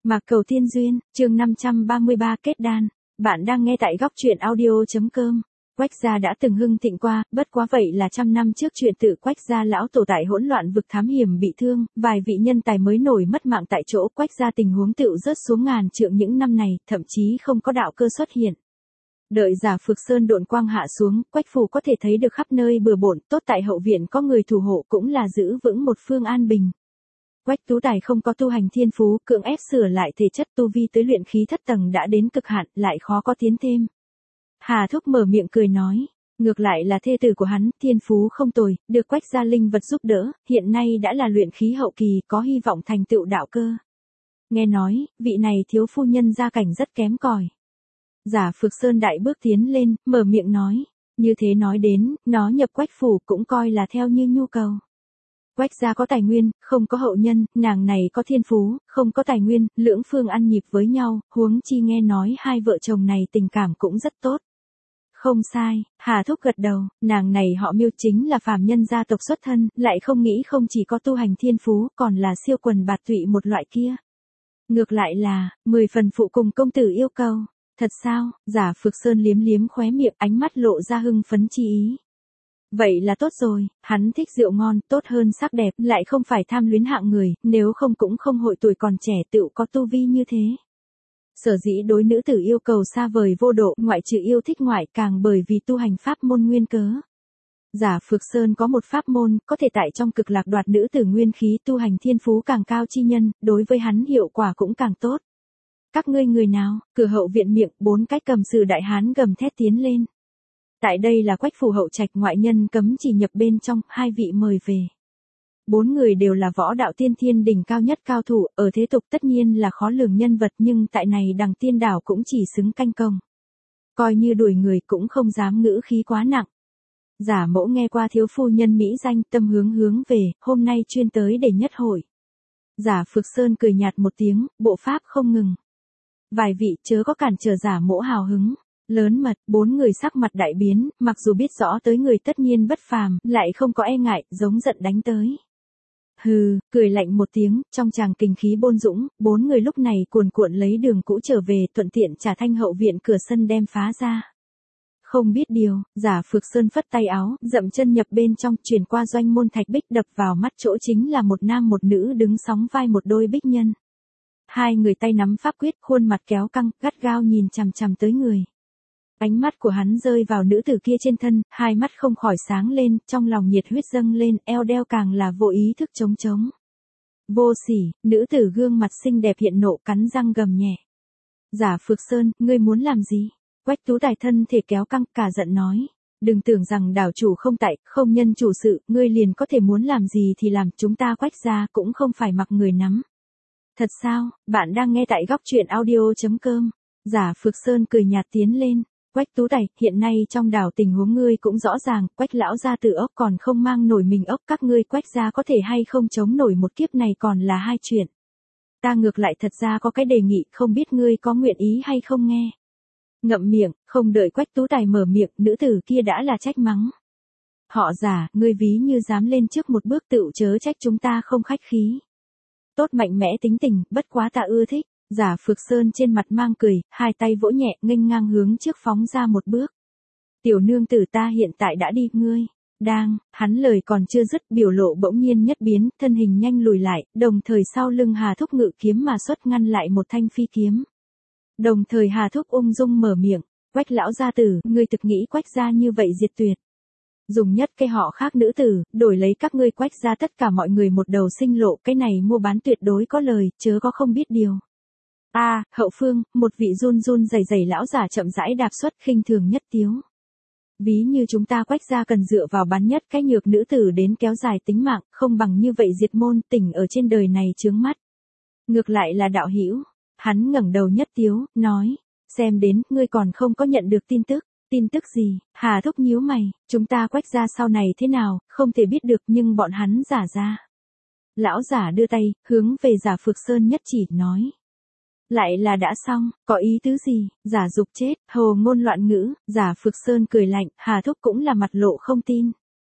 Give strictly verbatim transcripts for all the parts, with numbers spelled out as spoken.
Mạc Cầu Tiên Duyên, chương năm trăm ba mươi ba kết đan. Bạn đang nghe tại góc truyện audio chấm com. Quách gia đã từng hưng thịnh qua, bất quá vậy là trăm năm trước chuyện tự Quách gia lão tổ tại hỗn loạn vực thám hiểm bị thương, vài vị nhân tài mới nổi mất mạng tại chỗ. Quách gia tình huống tựu rớt xuống ngàn trượng những năm này, thậm chí không có đạo cơ xuất hiện. Đợi Giả Phược Sơn độn quang hạ xuống, Quách phủ có thể thấy được khắp nơi bừa bộn, tốt tại hậu viện có người thủ hộ cũng là giữ vững một phương an bình. Quách Tú Tài không có tu hành thiên phú, cưỡng ép sửa lại thể chất tu vi tới luyện khí thất tầng đã đến cực hạn, lại khó có tiến thêm. Hà Thúc mở miệng cười nói, ngược lại là thê tử của hắn, thiên phú không tồi, được Quách gia linh vật giúp đỡ, hiện nay đã là luyện khí hậu kỳ, có hy vọng thành tựu đạo cơ. Nghe nói, vị này thiếu phu nhân gia cảnh rất kém cỏi. Giả Phược Sơn đại bước tiến lên, mở miệng nói, như thế nói đến, nó nhập Quách phủ cũng coi là theo như nhu cầu. Quách gia có tài nguyên, không có hậu nhân, nàng này có thiên phú, không có tài nguyên, lưỡng phương ăn nhịp với nhau, huống chi nghe nói hai vợ chồng này tình cảm cũng rất tốt. Không sai, Hà Thúc gật đầu, nàng này họ Miêu chính là phàm nhân gia tộc xuất thân, lại không nghĩ không chỉ có tu hành thiên phú, còn là siêu quần bạt tụy một loại kia. Ngược lại là, mười phần phụ cùng công tử yêu cầu. Thật sao? Giả Phược Sơn liếm liếm khóe miệng, ánh mắt lộ ra hưng phấn chi ý. Vậy là tốt rồi, hắn thích rượu ngon, tốt hơn sắc đẹp, lại không phải tham luyến hạng người, nếu không cũng không hội tuổi còn trẻ tựu có tu vi như thế. Sở dĩ đối nữ tử yêu cầu xa vời vô độ, ngoại trừ yêu thích ngoại càng bởi vì tu hành pháp môn nguyên cớ. Giả Phược Sơn có một pháp môn, có thể tại trong cực lạc đoạt nữ tử nguyên khí, tu hành thiên phú càng cao chi nhân, đối với hắn hiệu quả cũng càng tốt. Các ngươi người nào? Cửa hậu viện miệng, bốn cái cầm sử đại hán gầm thét tiến lên. Tại đây là Quách phủ hậu trạch, ngoại nhân cấm chỉ nhập bên trong, hai vị mời về. Bốn người đều là võ đạo tiên thiên đỉnh cao nhất cao thủ, ở thế tục tất nhiên là khó lường nhân vật, nhưng tại này đằng tiên đảo cũng chỉ xứng canh công. Coi như đuổi người cũng không dám ngữ khí quá nặng. Giả Mẫu nghe qua thiếu phu nhân mỹ danh, tâm hướng hướng về, hôm nay chuyên tới để nhất hội. Giả Phược Sơn cười nhạt một tiếng, bộ pháp không ngừng. Vài vị chớ có cản trở Giả Mẫu hào hứng. Lớn mật, bốn người sắc mặt đại biến, mặc dù biết rõ tới người tất nhiên bất phàm, lại không có e ngại, giống giận đánh tới. Hừ, cười lạnh một tiếng, trong tràng kinh khí bôn dũng, bốn người lúc này cuồn cuộn lấy đường cũ trở về, thuận tiện trả thanh hậu viện cửa sân đem phá ra. Không biết điều, Giả Phược Sơn phất tay áo, dậm chân nhập bên trong, chuyển qua doanh môn thạch bích, đập vào mắt chỗ chính là một nam một nữ đứng sóng vai một đôi bích nhân. Hai người tay nắm pháp quyết, khuôn mặt kéo căng, gắt gao nhìn chằm chằm tới người. Ánh mắt của hắn rơi vào nữ tử kia trên thân, hai mắt không khỏi sáng lên, trong lòng nhiệt huyết dâng lên, eo đeo càng là vô ý thức trống trống. Vô sỉ, nữ tử gương mặt xinh đẹp hiện nộ, cắn răng gầm nhẹ. Giả Phược Sơn, ngươi muốn làm gì? Quách Tú Tài thân thể kéo căng, cả giận nói. Đừng tưởng rằng đảo chủ không tại, không nhân chủ sự, ngươi liền có thể muốn làm gì thì làm, chúng ta Quách gia cũng không phải mặc người nắm. Thật sao? Bạn đang nghe tại góc truyện audio chấm com. Giả Phược Sơn cười nhạt tiến lên. Quách Tú Tài, hiện nay trong đảo tình huống ngươi cũng rõ ràng, Quách lão gia tử ốc còn không mang nổi mình ốc, các ngươi Quách gia có thể hay không chống nổi một kiếp này còn là hai chuyện. Ta ngược lại thật ra có cái đề nghị, không biết ngươi có nguyện ý hay không nghe. Ngậm miệng, không đợi Quách Tú Tài mở miệng, nữ tử kia đã là trách mắng. Họ Giả, ngươi ví như dám lên trước một bước tựu chớ trách chúng ta không khách khí. Tốt mạnh mẽ tính tình, bất quá ta ưa thích. Giả Phược Sơn trên mặt mang cười, hai tay vỗ nhẹ, nghênh ngang hướng trước phóng ra một bước. Tiểu nương tử ta hiện tại đã đi, ngươi. Đang, hắn lời còn chưa dứt, biểu lộ bỗng nhiên nhất biến, thân hình nhanh lùi lại, đồng thời sau lưng Hà Thúc ngự kiếm mà xuất ngăn lại một thanh phi kiếm. Đồng thời Hà Thúc ung dung mở miệng, Quách lão gia tử, ngươi thực nghĩ Quách gia như vậy diệt tuyệt. Dùng nhất cái họ khác nữ tử, đổi lấy các ngươi Quách gia tất cả mọi người một đầu sinh lộ, cái này mua bán tuyệt đối có lời, chớ có không biết điều. A, à, hậu phương, một vị run run rẩy rẩy lão giả chậm rãi đạp xuất, khinh thường nhất tiếu. Ví như chúng ta Quách gia cần dựa vào bán nhất cái nhược nữ tử đến kéo dài tính mạng, không bằng như vậy diệt môn, tỉnh ở trên đời này chướng mắt. Ngược lại là đạo hữu, hắn ngẩng đầu nhất tiếu, nói, xem đến, ngươi còn không có nhận được tin tức. Tin tức gì? Hà Thúc nhíu mày, chúng ta Quách gia sau này thế nào, không thể biết được, nhưng bọn hắn giả ra. Lão giả đưa tay, hướng về Giả Phược Sơn nhất chỉ, nói. Lại là đã xong, có ý tứ gì? Giả Dục chết, hồ ngôn loạn ngữ. Giả Phược Sơn cười lạnh, Hà Thúc cũng là mặt lộ không tin.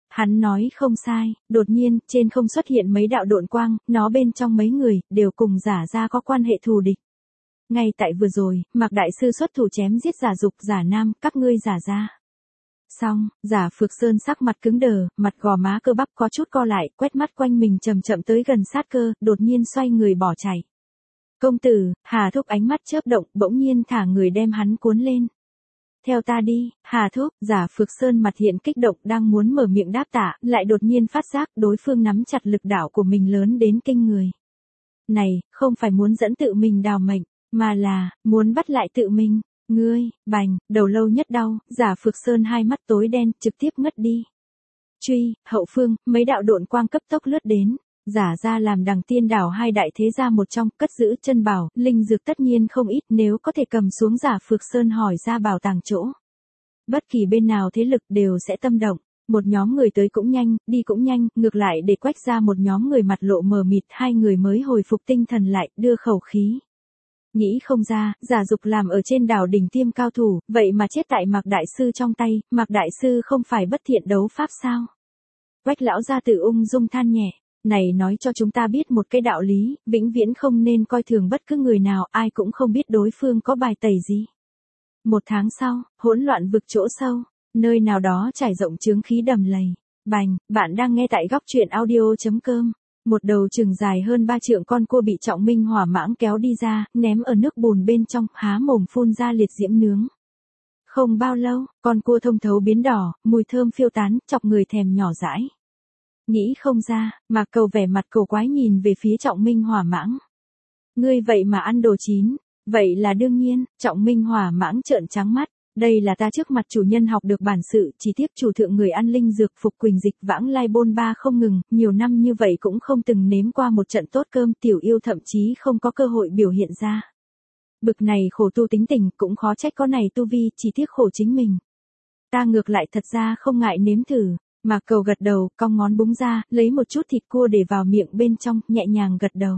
Hắn nói không sai, đột nhiên, trên không xuất hiện mấy đạo độn quang, nó bên trong mấy người, đều cùng Giả Gia có quan hệ thù địch. Ngay tại vừa rồi, Mạc Đại Sư xuất thủ chém giết Giả Dục, Giả Nam, các ngươi Giả Gia. Xong, Giả Phược Sơn sắc mặt cứng đờ, mặt gò má cơ bắp có chút co lại, quét mắt quanh mình chậm chậm tới gần sát cơ, đột nhiên xoay người bỏ chạy. Công tử, Hà Thúc ánh mắt chớp động, bỗng nhiên thả người đem hắn cuốn lên. Theo ta đi, Hà Thúc, Giả Phược Sơn mặt hiện kích động đang muốn mở miệng đáp tạ, lại đột nhiên phát giác đối phương nắm chặt lực đạo của mình lớn đến kinh người. Này, không phải muốn dẫn tự mình đào mệnh, mà là, muốn bắt lại tự mình. Ngươi, bành, đầu lâu nhất đau, Giả Phược Sơn hai mắt tối đen, trực tiếp ngất đi. Truy, hậu phương, mấy đạo độn quang cấp tốc lướt đến. Giả Gia làm Đằng Tiên Đảo hai đại thế gia một trong, cất giữ chân bảo, linh dược tất nhiên không ít, nếu có thể cầm xuống Giả Phược Sơn hỏi ra bảo tàng chỗ. Bất kỳ bên nào thế lực đều sẽ tâm động, một nhóm người tới cũng nhanh, đi cũng nhanh, ngược lại để Quách ra một nhóm người mặt lộ mờ mịt, hai người mới hồi phục tinh thần lại, đưa khẩu khí. Nghĩ không ra, Giả Dục làm ở trên đảo đỉnh tiêm cao thủ, vậy mà chết tại Mạc Đại Sư trong tay, Mạc Đại Sư không phải bất thiện đấu pháp sao? Quách lão gia tử ung dung than nhẹ. Này nói cho chúng ta biết một cái đạo lý, vĩnh viễn không nên coi thường bất cứ người nào, ai cũng không biết đối phương có bài tẩy gì. Một tháng sau, hỗn loạn vực chỗ sâu, nơi nào đó trải rộng chướng khí đầm lầy. Bành, bạn đang nghe tại góc truyện audio.com. Một đầu chừng dài hơn ba trượng con cua bị Trọng Minh hỏa mãng kéo đi ra, ném ở nước bùn bên trong, há mồm phun ra liệt diễm nướng. Không bao lâu, con cua thông thấu biến đỏ, mùi thơm phiêu tán, chọc người thèm nhỏ dãi. Nghĩ không ra, Mạc Cầu vẻ mặt cổ quái nhìn về phía Trọng Minh hỏa mãng. Ngươi vậy mà ăn đồ chín, vậy là đương nhiên, Trọng Minh hỏa mãng trợn trắng mắt. Đây là ta trước mặt chủ nhân học được bản sự, chỉ tiếp chủ thượng người ăn linh dược Phục Quỳnh Dịch vãng lai bôn ba không ngừng, nhiều năm như vậy cũng không từng nếm qua một trận tốt cơm, tiểu yêu thậm chí không có cơ hội biểu hiện ra. Bực này khổ tu tính tình, cũng khó trách có này tu vi, chỉ tiếc khổ chính mình. Ta ngược lại thật ra không ngại nếm thử. Mạc Cầu gật đầu, cong ngón búng ra, lấy một chút thịt cua để vào miệng bên trong, nhẹ nhàng gật đầu.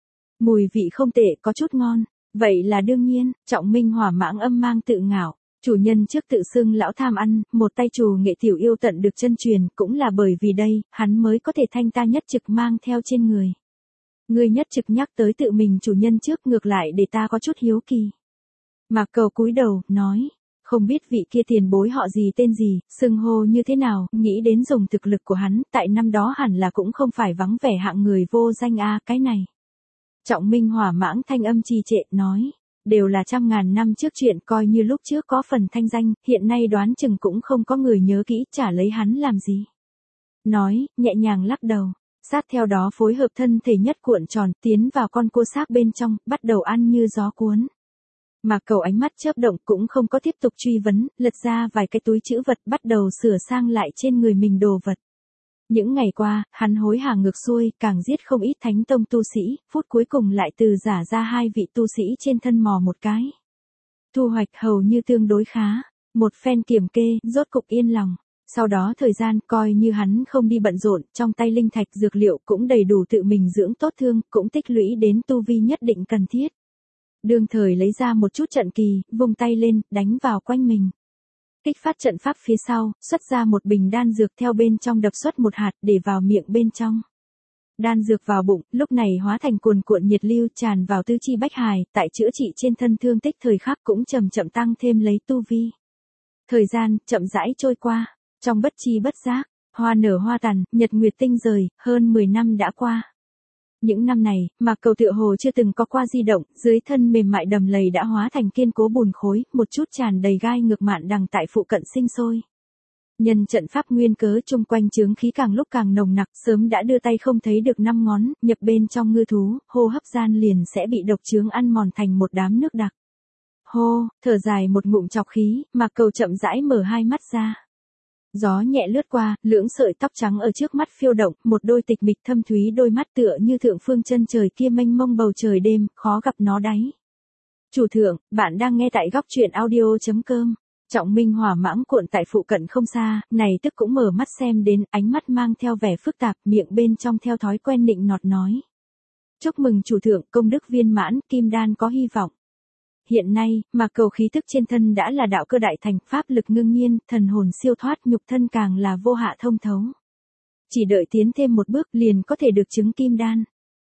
Mùi vị không tệ, có chút ngon. Vậy là đương nhiên, Trọng Minh hỏa mãng âm mang tự ngạo. Chủ nhân trước tự xưng lão tham ăn, một tay trù nghệ tiểu yêu tận được chân truyền, cũng là bởi vì đây, hắn mới có thể thanh ta nhất trực mang theo trên người. Ngươi nhất trực nhắc tới tự mình chủ nhân trước, ngược lại để ta có chút hiếu kỳ. Mạc Cầu cúi đầu, nói. Không biết vị kia tiền bối họ gì tên gì, xưng hô như thế nào, nghĩ đến dùng thực lực của hắn, tại năm đó hẳn là cũng không phải vắng vẻ hạng người vô danh a, cái này. Trọng Minh hỏa mãng thanh âm trì trệ, nói, đều là trăm ngàn năm trước chuyện, coi như lúc trước có phần thanh danh, hiện nay đoán chừng cũng không có người nhớ kỹ, trả lấy hắn làm gì. Nói, nhẹ nhàng lắc đầu, sát theo đó phối hợp thân thể nhất cuộn tròn, tiến vào con cua xác bên trong, bắt đầu ăn như gió cuốn. Mạc Cầu ánh mắt chớp động cũng không có tiếp tục truy vấn, lật ra vài cái túi trữ vật bắt đầu sửa sang lại trên người mình đồ vật. Những ngày qua, hắn hối hả ngược xuôi, càng giết không ít thánh tông tu sĩ, phút cuối cùng lại từ giả ra hai vị tu sĩ trên thân mò một cái. Thu hoạch hầu như tương đối khá, một phen kiểm kê, rốt cục yên lòng. Sau đó thời gian coi như hắn không đi bận rộn, trong tay linh thạch dược liệu cũng đầy đủ tự mình dưỡng tốt thương, cũng tích lũy đến tu vi nhất định cần thiết. Đương thời lấy ra một chút trận kỳ, vung tay lên, đánh vào quanh mình. Kích phát trận pháp phía sau, xuất ra một bình đan dược theo bên trong đập xuất một hạt để vào miệng bên trong. Đan dược vào bụng, lúc này hóa thành cuồn cuộn nhiệt lưu tràn vào tứ chi bách hài, tại chữa trị trên thân thương tích thời khắc cũng chậm chậm tăng thêm lấy tu vi. Thời gian, chậm rãi trôi qua, trong bất chi bất giác, hoa nở hoa tàn, nhật nguyệt tinh rời, hơn mười năm đã qua. Những năm này, Mạc Cầu tựa hồ chưa từng có qua di động, dưới thân mềm mại đầm lầy đã hóa thành kiên cố bùn khối, một chút tràn đầy gai ngược mạn đằng tại phụ cận sinh sôi. Nhân trận pháp nguyên cớ chung quanh chướng khí càng lúc càng nồng nặc, sớm đã đưa tay không thấy được năm ngón, nhập bên trong ngư thú, hô hấp gian liền sẽ bị độc chướng ăn mòn thành một đám nước đặc. Hô, thở dài một ngụm chọc khí, Mạc Cầu chậm rãi mở hai mắt ra. Gió nhẹ lướt qua, lưỡng sợi tóc trắng ở trước mắt phiêu động, một đôi tịch mịch thâm thúy đôi mắt tựa như thượng phương chân trời kia mênh mông bầu trời đêm, khó gặp nó đáy. Chủ thượng, bạn đang nghe tại góc truyện audio.com. Trọng Minh hỏa mãng cuộn tại phụ cận không xa, này tức cũng mở mắt xem đến, ánh mắt mang theo vẻ phức tạp, miệng bên trong theo thói quen nịnh nọt nói. Chúc mừng chủ thượng, công đức viên mãn, kim đan có hy vọng. Hiện nay, Mạc Cầu khí tức trên thân đã là đạo cơ đại thành, pháp lực ngưng nhiên, thần hồn siêu thoát, nhục thân càng là vô hạ thông thấu. chỉ đợi tiến thêm một bước liền có thể được chứng kim đan.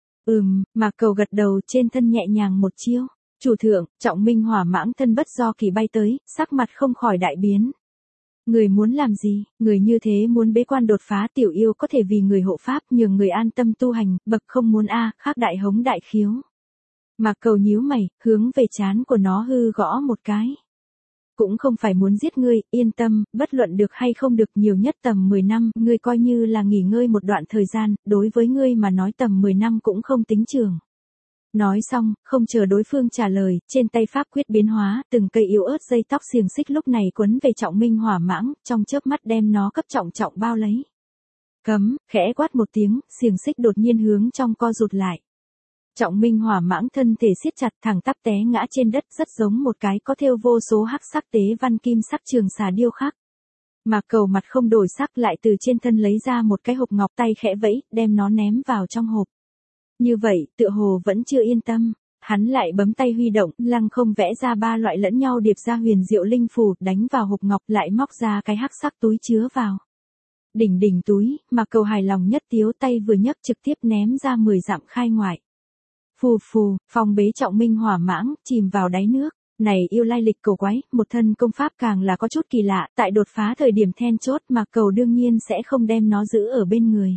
Ừm, Mạc Cầu gật đầu, trên thân nhẹ nhàng một chiêu. Chủ thượng, Trọng Minh Hỏa Mãng thân bất do kỳ bay tới, sắc mặt không khỏi đại biến. Người muốn làm gì, người như thế muốn bế quan đột phá, tiểu yêu có thể vì người hộ pháp nhường người an tâm tu hành, bậc không muốn a, khác đại hống đại khiếu. Mạc Cầu nhíu mày, hướng về trán của nó hư gõ một cái. Cũng không phải muốn giết ngươi, yên tâm, bất luận được hay không được, nhiều nhất tầm mười năm, ngươi coi như là nghỉ ngơi một đoạn thời gian, đối với ngươi mà nói tầm mười năm cũng không tính trường. Nói xong, không chờ đối phương trả lời, trên tay pháp quyết biến hóa, từng cây yếu ớt dây tóc xiềng xích lúc này quấn về Trọng Minh Hỏa Mãng, trong chớp mắt đem nó cấp trọng trọng bao lấy. Cấm, khẽ quát một tiếng, xiềng xích đột nhiên hướng trong co rụt lại. Trọng Minh Hỏa Mãng thân thể siết chặt, thẳng tắp té ngã trên đất, rất giống một cái có thêu vô số hắc sắc tế văn kim sắc trường xà điêu khắc. Mạc Cầu mặt không đổi sắc, lại từ trên thân lấy ra một cái hộp ngọc, tay khẽ vẫy, đem nó ném vào trong hộp. Như vậy, tựa hồ vẫn chưa yên tâm, hắn lại bấm tay huy động, lăng không vẽ ra ba loại lẫn nhau điệp ra huyền diệu linh phù, đánh vào hộp ngọc, lại móc ra cái hắc sắc túi chứa vào. Đỉnh đỉnh túi, Mạc Cầu hài lòng nhất tiếu, tay vừa nhấc trực tiếp ném ra mười dặm khai ngoại. Phù phù, phong bế Trọng Minh Hỏa Mãng, chìm vào đáy nước. Này yêu lai lịch cổ quái, một thân công pháp càng là có chút kỳ lạ, tại đột phá thời điểm then chốt, Mạc Cầu đương nhiên sẽ không đem nó giữ ở bên người.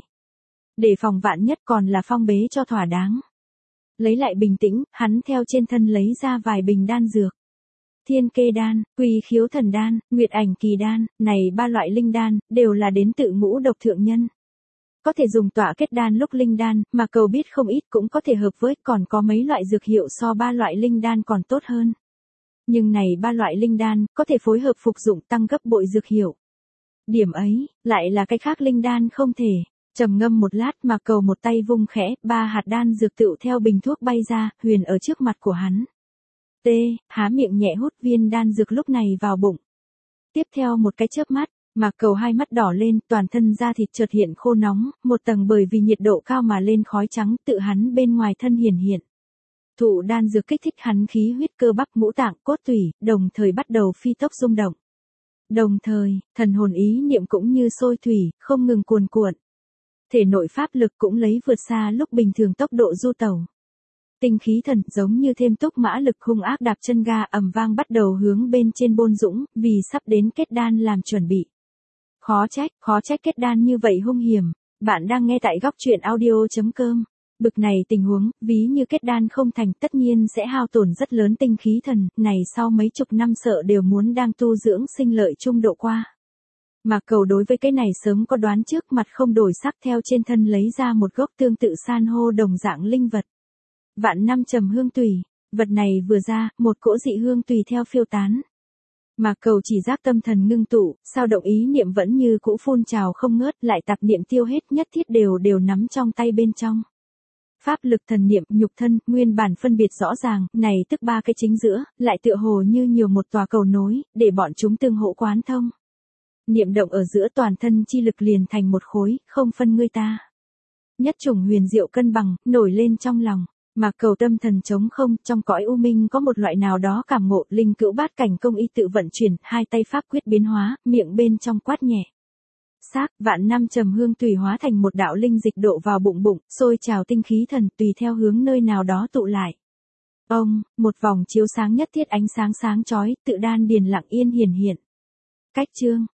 Để phòng vạn nhất còn là phong bế cho thỏa đáng. Lấy lại bình tĩnh, hắn theo trên thân lấy ra vài bình đan dược. Thiên Kê Đan, Quy Khiếu Thần Đan, Nguyệt Ảnh Kỳ Đan, này ba loại linh đan, đều là đến tự ngũ độc thượng nhân. Có thể dùng tọa kết đan lúc linh đan, mà Cầu biết không ít, cũng có thể hợp với, còn có mấy loại dược hiệu so ba loại linh đan còn tốt hơn. Nhưng này ba loại linh đan, có thể phối hợp phục dụng tăng gấp bội dược hiệu. Điểm ấy, lại là cái khác linh đan không thể. Trầm ngâm một lát, mà Cầu một tay vung khẽ, ba hạt đan dược tựu theo bình thuốc bay ra, huyền ở trước mặt của hắn. T, há miệng nhẹ hút viên đan dược lúc này vào bụng. Tiếp theo một cái chớp mắt, Mạc Cầu hai mắt đỏ lên, toàn thân da thịt chợt hiện khô nóng, một tầng bởi vì nhiệt độ cao mà lên khói trắng, tự hắn bên ngoài thân hiển hiện. Thụ đan dược kích thích hắn khí huyết cơ bắp ngũ tạng cốt tủy, đồng thời bắt đầu phi tốc rung động. Đồng thời, thần hồn ý niệm cũng như sôi thủy, không ngừng cuồn cuộn. Thể nội pháp lực cũng lấy vượt xa lúc bình thường tốc độ du tẩu. Tinh khí thần giống như thêm tốc mã lực hung ác đạp chân ga ầm vang bắt đầu hướng bên trên bôn dũng, vì sắp đến kết đan làm chuẩn bị. Khó trách, khó trách kết đan như vậy hung hiểm. Bạn đang nghe tại góc truyện audio chấm com. Bực này tình huống, ví như kết đan không thành, tất nhiên sẽ hao tổn rất lớn tinh khí thần, này sau mấy chục năm sợ đều muốn đang tu dưỡng sinh lợi trung độ qua. Mạc Cầu đối với cái này sớm có đoán trước, mặt không đổi sắc, theo trên thân lấy ra một gốc tương tự san hô đồng dạng linh vật. Vạn năm trầm hương tùy, vật này vừa ra, một cỗ dị hương tùy theo phiêu tán. Mạc Cầu chỉ giác tâm thần ngưng tụ, sao động ý niệm vẫn như cũ phun trào không ngớt, lại tạp niệm tiêu hết, nhất thiết đều đều nắm trong tay bên trong. Pháp lực thần niệm, nhục thân, nguyên bản phân biệt rõ ràng, này tức ba cái chính giữa, lại tựa hồ như nhiều một tòa cầu nối, để bọn chúng tương hỗ quán thông. Niệm động ở giữa, toàn thân chi lực liền thành một khối, không phân ngươi ta. Nhất chủng huyền diệu cân bằng, nổi lên trong lòng. Mạc Cầu tâm thần trống không, trong cõi u minh có một loại nào đó cảm ngộ, linh cữu bát cảnh công y tự vận chuyển, hai tay pháp quyết biến hóa, miệng bên trong quát nhẹ. Xác, vạn năm trầm hương tùy hóa thành một đạo linh dịch độ vào bụng bụng, sôi trào tinh khí thần tùy theo hướng nơi nào đó tụ lại. Ông, một vòng chiếu sáng nhất thiết ánh sáng sáng chói, tự đan điền lặng yên hiển hiện. Cách chương,